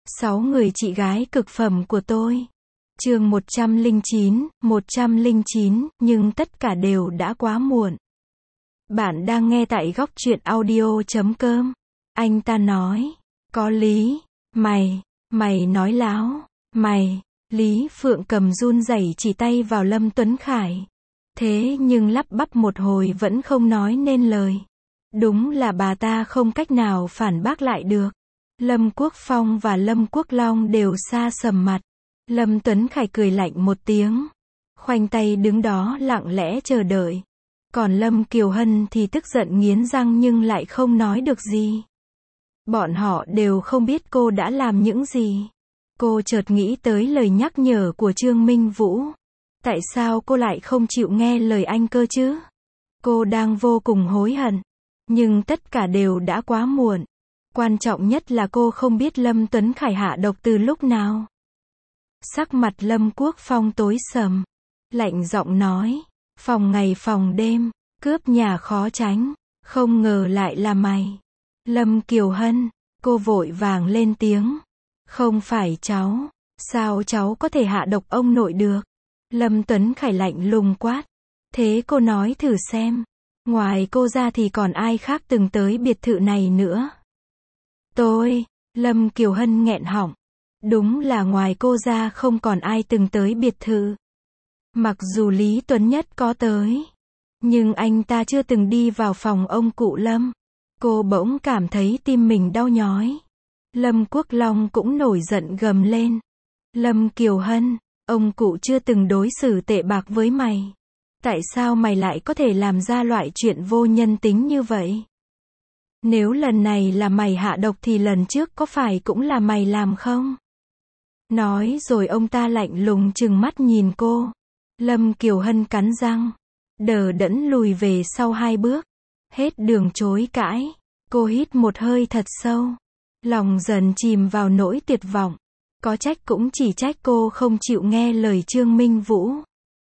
6 người chị gái cực phẩm của tôi. Chương 109, nhưng tất cả đều đã quá muộn. Bạn đang nghe tại góc truyện audio.com. Anh ta nói, có lý, mày nói láo, Lý Phượng Cầm run rẩy chỉ tay vào Lâm Tuấn Khải. Thế nhưng lắp bắp một hồi vẫn không nói nên lời. Đúng là bà ta không cách nào phản bác lại được. Lâm Quốc Phong và Lâm Quốc Long đều xa sầm mặt. Lâm Tuấn Khải cười lạnh một tiếng, khoanh tay đứng đó lặng lẽ chờ đợi. Còn Lâm Kiều Hân thì tức giận nghiến răng nhưng lại không nói được gì. Bọn họ đều không biết cô đã làm những gì. Cô chợt nghĩ tới lời nhắc nhở của Trương Minh Vũ. Tại sao cô lại không chịu nghe lời anh cơ chứ? Cô đang vô cùng hối hận. Nhưng tất cả đều đã quá muộn. Quan trọng nhất là cô không biết Lâm Tuấn Khải hạ độc từ lúc nào. Sắc mặt Lâm Quốc Phong tối sầm. Lạnh giọng nói, phòng ngày phòng đêm, cướp nhà khó tránh. Không ngờ lại là mày. Lâm Kiều Hân, cô vội vàng lên tiếng. Không phải cháu. Sao cháu có thể hạ độc ông nội được? Lâm Tuấn Khải lạnh lùng quát. Thế cô nói thử xem. Ngoài cô ra thì còn ai khác từng tới biệt thự này nữa? Tôi. Lâm Kiều Hân nghẹn họng. Đúng là ngoài cô ra không còn ai từng tới biệt thự. Mặc dù Lý Tuấn Nhất có tới, nhưng anh ta chưa từng đi vào phòng ông cụ Lâm. Cô bỗng cảm thấy tim mình đau nhói. Lâm Quốc Long cũng nổi giận gầm lên. Lâm Kiều Hân, ông cụ chưa từng đối xử tệ bạc với mày. Tại sao mày lại có thể làm ra loại chuyện vô nhân tính như vậy? Nếu lần này là mày hạ độc thì lần trước có phải cũng là mày làm không? Nói rồi ông ta lạnh lùng trừng mắt nhìn cô. Lâm Kiều Hân cắn răng, đờ đẫn lùi về sau 2 bước. Hết đường chối cãi, cô hít một hơi thật sâu. Lòng dần chìm vào nỗi tuyệt vọng. Có trách cũng chỉ trách cô không chịu nghe lời Trương Minh Vũ.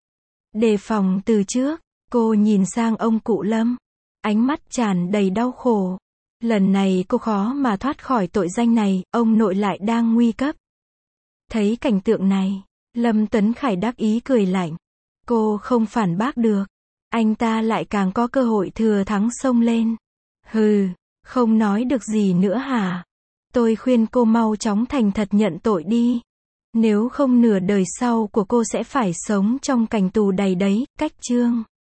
Đề phòng từ trước, cô nhìn sang ông cụ Lâm. Ánh mắt tràn đầy đau khổ. Lần này cô khó mà thoát khỏi tội danh này, ông nội lại đang nguy cấp. Thấy cảnh tượng này, Lâm Tuấn Khải đắc ý cười lạnh. Cô không phản bác được. Anh ta lại càng có cơ hội thừa thắng xông lên. Hừ, không nói được gì nữa hả? Tôi khuyên cô mau chóng thành thật nhận tội đi. Nếu không nửa đời sau của cô sẽ phải sống trong cảnh tù đầy đấy. Cách chương